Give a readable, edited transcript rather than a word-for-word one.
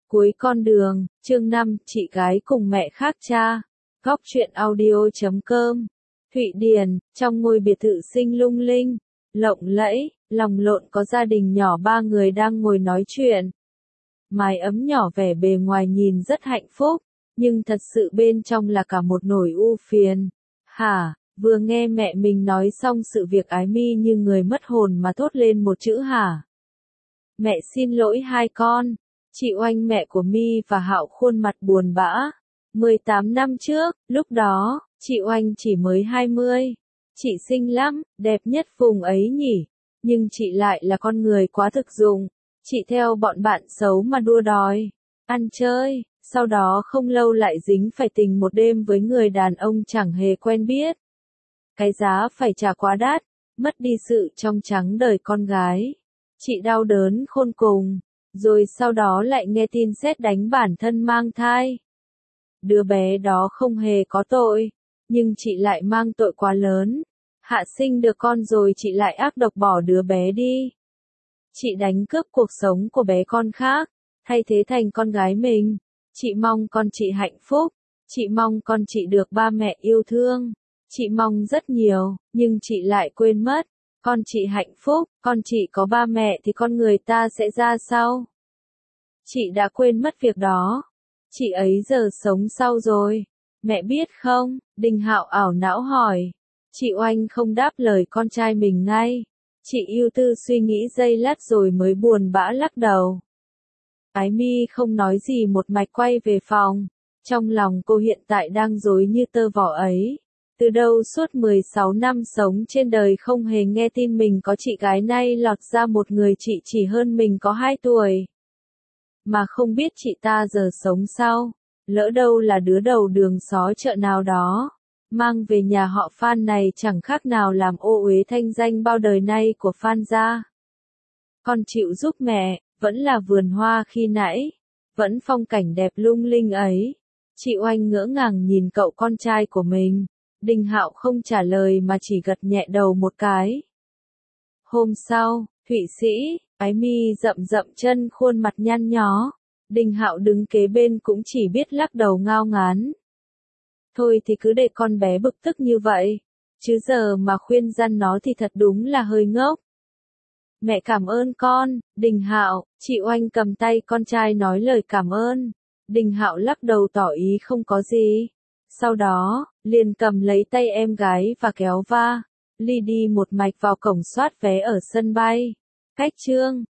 Cuối con đường, chương 5, chị gái cùng mẹ khác cha. Góc truyện audio.com. Thụy Điển, trong ngôi biệt thự xinh lung linh, lộng lẫy, lòng lộn có gia đình nhỏ 3 người đang ngồi nói chuyện. Mái ấm nhỏ vẻ bề ngoài nhìn rất hạnh phúc, nhưng thật sự bên trong là cả một nỗi u phiền. Hả, vừa nghe mẹ mình nói xong sự việc Ái Mi như người mất hồn mà thốt lên một chữ hả. Mẹ xin lỗi hai con. Chị Oanh mẹ của Mi và Hạo khuôn mặt buồn bã. 18 năm trước, lúc đó, chị Oanh chỉ mới 20. Chị xinh lắm, đẹp nhất vùng ấy nhỉ. Nhưng chị lại là con người quá thực dụng. Chị theo bọn bạn xấu mà đua đòi, ăn chơi, sau đó không lâu lại dính phải tình một đêm với người đàn ông chẳng hề quen biết. Cái giá phải trả quá đắt, mất đi sự trong trắng đời con gái. Chị đau đớn khôn cùng. Rồi sau đó lại nghe tin sét đánh bản thân mang thai. Đứa bé đó không hề có tội, nhưng chị lại mang tội quá lớn. Hạ sinh được con rồi chị lại ác độc bỏ đứa bé đi. Chị đánh cướp cuộc sống của bé con khác, thay thế thành con gái mình. Chị mong con chị hạnh phúc, chị mong con chị được ba mẹ yêu thương. Chị mong rất nhiều, nhưng chị lại quên mất. Con chị hạnh phúc, con chị có ba mẹ thì con người ta sẽ ra sao? Chị đã quên mất việc đó. Chị ấy giờ sống sao rồi? Mẹ biết không? Đinh Hạo ảo não hỏi. Chị Oanh không đáp lời con trai mình ngay. Chị ưu tư suy nghĩ giây lát rồi mới buồn bã lắc đầu. Ái Mi không nói gì một mạch quay về phòng. Trong lòng cô hiện tại đang rối như tơ vò ấy. Từ đâu suốt 16 năm sống trên đời không hề nghe tin mình có chị gái, nay lọt ra một người chị chỉ hơn mình có 2 tuổi. Mà không biết chị ta giờ sống sao, lỡ đâu là đứa đầu đường xó chợ nào đó. Mang về nhà họ Phan này chẳng khác nào làm ô uế thanh danh bao đời nay của Phan gia. Con chịu giúp mẹ, vẫn là vườn hoa khi nãy, vẫn phong cảnh đẹp lung linh ấy. Chị Oanh ngỡ ngàng nhìn cậu con trai của mình. Đinh Hạo không trả lời mà chỉ gật nhẹ đầu một cái. Hôm sau, Thụy Sĩ, Ái Mi rậm rậm chân khuôn mặt nhăn nhó. Đinh Hạo đứng kế bên cũng chỉ biết lắc đầu ngao ngán. Thôi thì cứ để con bé bực tức như vậy. Chứ giờ mà khuyên răn nó thì thật đúng là hơi ngốc. Mẹ cảm ơn con, Đinh Hạo. Chị Oanh cầm tay con trai nói lời cảm ơn. Đinh Hạo lắc đầu tỏ ý không có gì. Sau đó, liền cầm lấy tay em gái và kéo va. Ly đi một mạch vào cổng soát vé ở sân bay. Cách chương